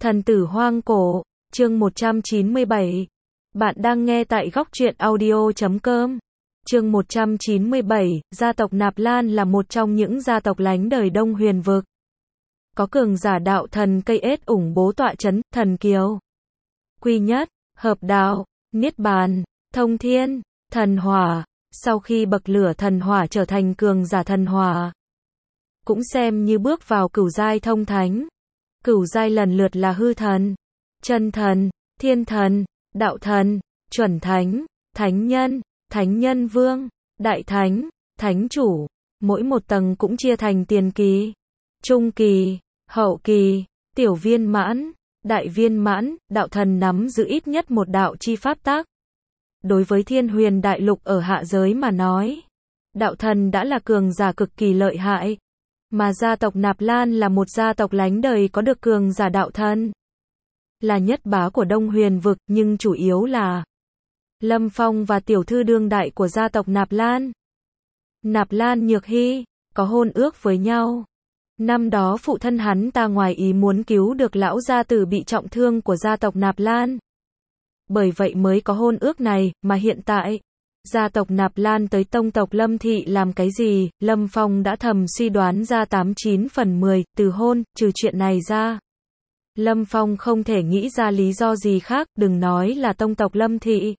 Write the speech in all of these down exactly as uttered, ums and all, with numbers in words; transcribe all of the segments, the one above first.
Thần tử hoang cổ, chương một trăm chín mươi bảy. Bạn đang nghe tại góc truyện audio chấm com. Chương một trăm chín mươi bảy, gia tộc Nạp Lan là một trong những gia tộc lánh đời Đông Huyền vực. Có cường giả đạo thần cây ết ủng bố tọa chấn, thần kiều, quy nhất, hợp đạo, niết bàn, thông thiên, thần hỏa. Sau khi bậc lửa thần hỏa trở thành cường giả thần hỏa, cũng xem như bước vào cửu giai thông thánh. Cửu giai lần lượt là hư thần, chân thần, thiên thần, đạo thần, chuẩn thánh, thánh nhân, thánh nhân vương, đại thánh, thánh chủ. Mỗi một tầng cũng chia thành tiền kỳ, trung kỳ, hậu kỳ, tiểu viên mãn, đại viên mãn. Đạo thần nắm giữ ít nhất một đạo chi pháp tắc. Đối với thiên huyền đại lục ở hạ giới mà nói, đạo thần đã là cường giả cực kỳ lợi hại. Mà gia tộc Nạp Lan là một gia tộc lánh đời có được cường giả đạo thần. Là nhất bá của Đông Huyền vực, nhưng chủ yếu là Lâm Phong và tiểu thư đương đại của gia tộc Nạp Lan. Nạp Lan Nhược Hy, có hôn ước với nhau. Năm đó phụ thân hắn ta ngoài ý muốn cứu được lão gia tử bị trọng thương của gia tộc Nạp Lan. Bởi vậy mới có hôn ước này, mà hiện tại gia tộc Nạp Lan tới tông tộc Lâm Thị làm cái gì, Lâm Phong đã thầm suy đoán ra tám chín phần mười, từ hôn, trừ chuyện này ra. Lâm Phong không thể nghĩ ra lý do gì khác, đừng nói là tông tộc Lâm Thị.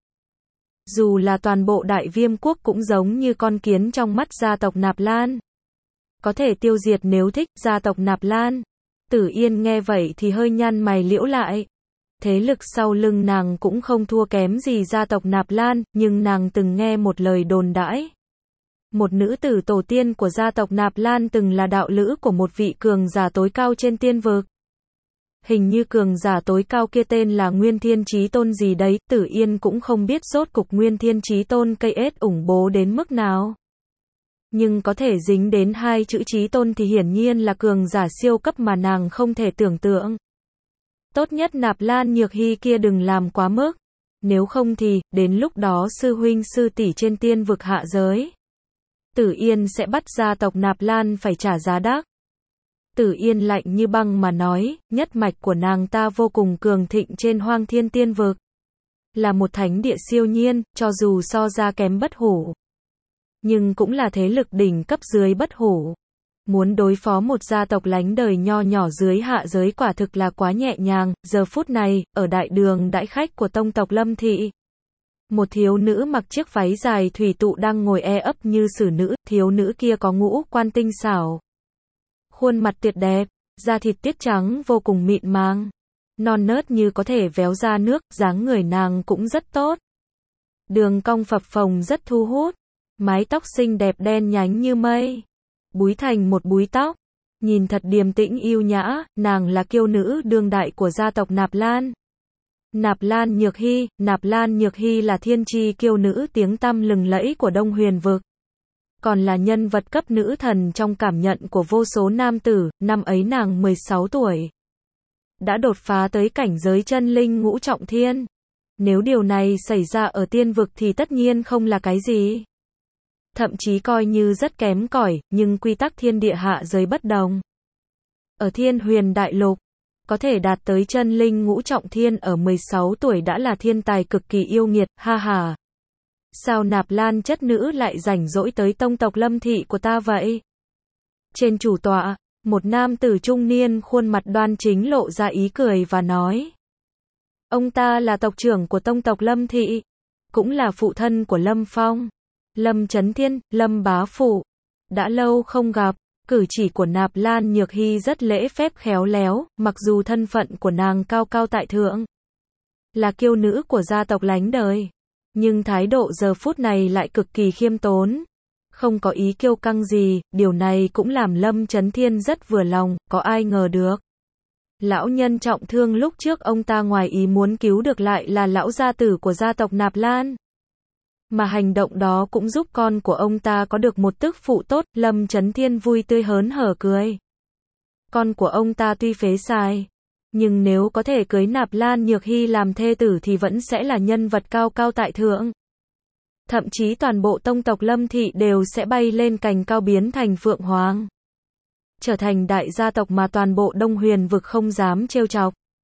Dù là toàn bộ Đại Viêm quốc cũng giống như con kiến trong mắt gia tộc Nạp Lan. Có thể tiêu diệt nếu thích, gia tộc Nạp Lan. Tử Yên nghe vậy thì hơi nhăn mày liễu lại. Thế lực sau lưng nàng cũng không thua kém gì gia tộc Nạp Lan, nhưng nàng từng nghe một lời đồn đãi. Một nữ tử tổ tiên của gia tộc Nạp Lan từng là đạo lữ của một vị cường giả tối cao trên tiên vực. Hình như cường giả tối cao kia tên là Nguyên Thiên Chí Tôn gì đấy, Tử Yên cũng không biết rốt cục Nguyên Thiên Chí Tôn cây ết ủng bố đến mức nào. Nhưng có thể dính đến hai chữ Chí Tôn thì hiển nhiên là cường giả siêu cấp mà nàng không thể tưởng tượng. Tốt nhất Nạp Lan Nhược Hy kia đừng làm quá mức. Nếu không thì, đến lúc đó sư huynh sư tỷ trên tiên vực hạ giới, Tử Yên sẽ bắt gia tộc Nạp Lan phải trả giá đắt. Tử Yên lạnh như băng mà nói, nhất mạch của nàng ta vô cùng cường thịnh trên Hoang Thiên tiên vực. Là một thánh địa siêu nhiên, cho dù so ra kém Bất Hủ, nhưng cũng là thế lực đỉnh cấp dưới Bất Hủ. Muốn đối phó một gia tộc lánh đời nho nhỏ dưới hạ giới quả thực là quá nhẹ nhàng. Giờ phút này, ở đại đường đãi khách của tông tộc Lâm Thị, một thiếu nữ mặc chiếc váy dài thủy tụ đang ngồi e ấp như xử nữ. Thiếu nữ kia có ngũ quan tinh xảo, khuôn mặt tuyệt đẹp, da thịt tiết trắng vô cùng mịn màng, non nớt như có thể véo ra nước. Dáng người nàng cũng rất tốt, đường cong phập phồng rất thu hút, mái tóc xinh đẹp đen nhánh như mây, búi thành một búi tóc, nhìn thật điềm tĩnh yêu nhã. Nàng là kiêu nữ đương đại của gia tộc Nạp Lan. Nạp Lan Nhược Hy. Nạp Lan Nhược Hy là thiên chi kiêu nữ tiếng tăm lừng lẫy của Đông Huyền vực, còn là nhân vật cấp nữ thần trong cảm nhận của vô số nam tử. Năm ấy nàng mười sáu tuổi, đã đột phá tới cảnh giới chân linh ngũ trọng thiên. Nếu điều này xảy ra ở tiên vực thì tất nhiên không là cái gì, thậm chí coi như rất kém cỏi, nhưng quy tắc thiên địa hạ giới bất đồng. Ở thiên huyền đại lục, có thể đạt tới chân linh ngũ trọng thiên ở mười sáu tuổi đã là thiên tài cực kỳ yêu nghiệt. Ha ha, sao Nạp Lan chất nữ lại rảnh rỗi tới tông tộc Lâm Thị của ta vậy? Trên chủ tọa, một nam tử trung niên khuôn mặt đoan chính lộ ra ý cười và nói. Ông ta là tộc trưởng của tông tộc Lâm Thị, cũng là phụ thân của Lâm Phong, Lâm Chấn Thiên, Lâm bá phụ. Đã lâu không gặp. Cử chỉ của Nạp Lan Nhược Hy rất lễ phép khéo léo, mặc dù thân phận của nàng cao cao tại thượng, là kiêu nữ của gia tộc lánh đời, nhưng thái độ giờ phút này lại cực kỳ khiêm tốn, không có ý kiêu căng gì. Điều này cũng làm Lâm Chấn Thiên rất vừa lòng. Có ai ngờ được, lão nhân trọng thương lúc trước ông ta ngoài ý muốn cứu được lại là lão gia tử của gia tộc Nạp Lan. Mà hành động đó cũng giúp con của ông ta có được một tức phụ tốt. Lâm Chấn Thiên vui tươi hớn hở cười. Con của ông ta tuy phế sai, nhưng nếu có thể cưới Nạp Lan Nhược Hy làm thê tử thì vẫn sẽ là nhân vật cao cao tại thượng. Thậm chí toàn bộ tông tộc Lâm Thị đều sẽ bay lên cành cao biến thành phượng hoàng, trở thành đại gia tộc mà toàn bộ Đông Huyền vực không dám trêu chọc.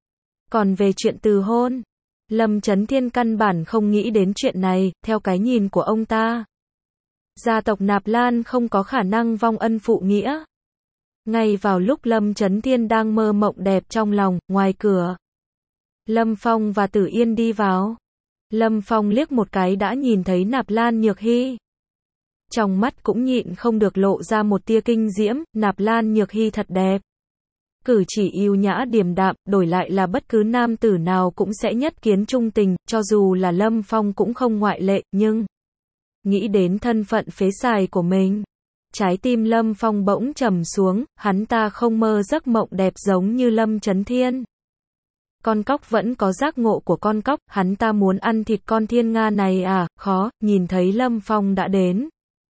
Còn về chuyện từ hôn, Lâm Chấn Thiên căn bản không nghĩ đến chuyện này, theo cái nhìn của ông ta. Gia tộc Nạp Lan không có khả năng vong ân phụ nghĩa. Ngay vào lúc Lâm Chấn Thiên đang mơ mộng đẹp trong lòng, ngoài cửa, Lâm Phong và Tử Yên đi vào. Lâm Phong liếc một cái đã nhìn thấy Nạp Lan Nhược Hy. Trong mắt cũng nhịn không được lộ ra một tia kinh diễm, Nạp Lan Nhược Hy thật đẹp. Cử chỉ yêu nhã điềm đạm, đổi lại là bất cứ nam tử nào cũng sẽ nhất kiến trung tình, cho dù là Lâm Phong cũng không ngoại lệ, nhưng nghĩ đến thân phận phế sài của mình, trái tim Lâm Phong bỗng trầm xuống, hắn ta không mơ giấc mộng đẹp giống như Lâm Chấn Thiên. Con cóc vẫn có giác ngộ của con cóc, hắn ta muốn ăn thịt con thiên nga này à, khó, nhìn thấy Lâm Phong đã đến.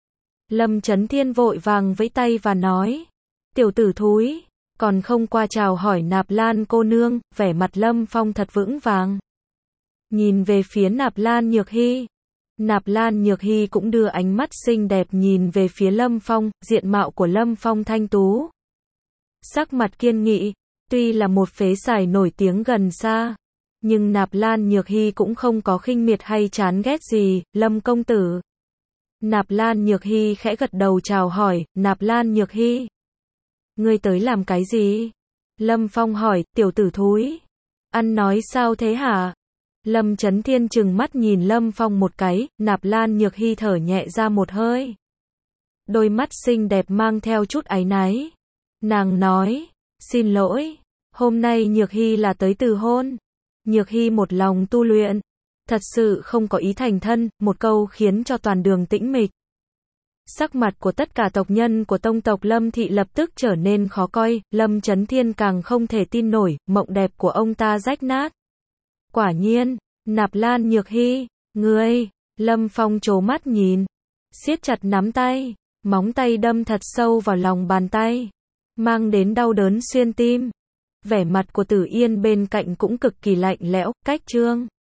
Lâm Chấn Thiên vội vàng vẫy tay và nói, tiểu tử thúi, còn không qua chào hỏi Nạp Lan cô nương, vẻ mặt Lâm Phong thật vững vàng. Nhìn về phía Nạp Lan Nhược Hy. Nạp Lan Nhược Hy cũng đưa ánh mắt xinh đẹp nhìn về phía Lâm Phong, diện mạo của Lâm Phong thanh tú. Sắc mặt kiên nghị, tuy là một phế sài nổi tiếng gần xa, nhưng Nạp Lan Nhược Hy cũng không có khinh miệt hay chán ghét gì, Lâm công tử. Nạp Lan Nhược Hy khẽ gật đầu chào hỏi, Nạp Lan Nhược Hy. Ngươi tới làm cái gì? Lâm Phong hỏi, tiểu tử thúi. Ăn nói sao thế hả? Lâm Chấn Thiên trừng mắt nhìn Lâm Phong một cái, Nạp Lan Nhược Hy thở nhẹ ra một hơi. Đôi mắt xinh đẹp mang theo chút áy náy. Nàng nói, xin lỗi, hôm nay Nhược Hy là tới từ hôn. Nhược Hy một lòng tu luyện, thật sự không có ý thành thân, một câu khiến cho toàn đường tĩnh mịch. Sắc mặt của tất cả tộc nhân của tông tộc Lâm Thị lập tức trở nên khó coi, Lâm Chấn Thiên càng không thể tin nổi, mộng đẹp của ông ta rách nát. Quả nhiên, Nạp Lan Nhược Hy, ngươi, Lâm Phong trố mắt nhìn, siết chặt nắm tay, móng tay đâm thật sâu vào lòng bàn tay, mang đến đau đớn xuyên tim. Vẻ mặt của Tử Yên bên cạnh cũng cực kỳ lạnh lẽo, cách trương.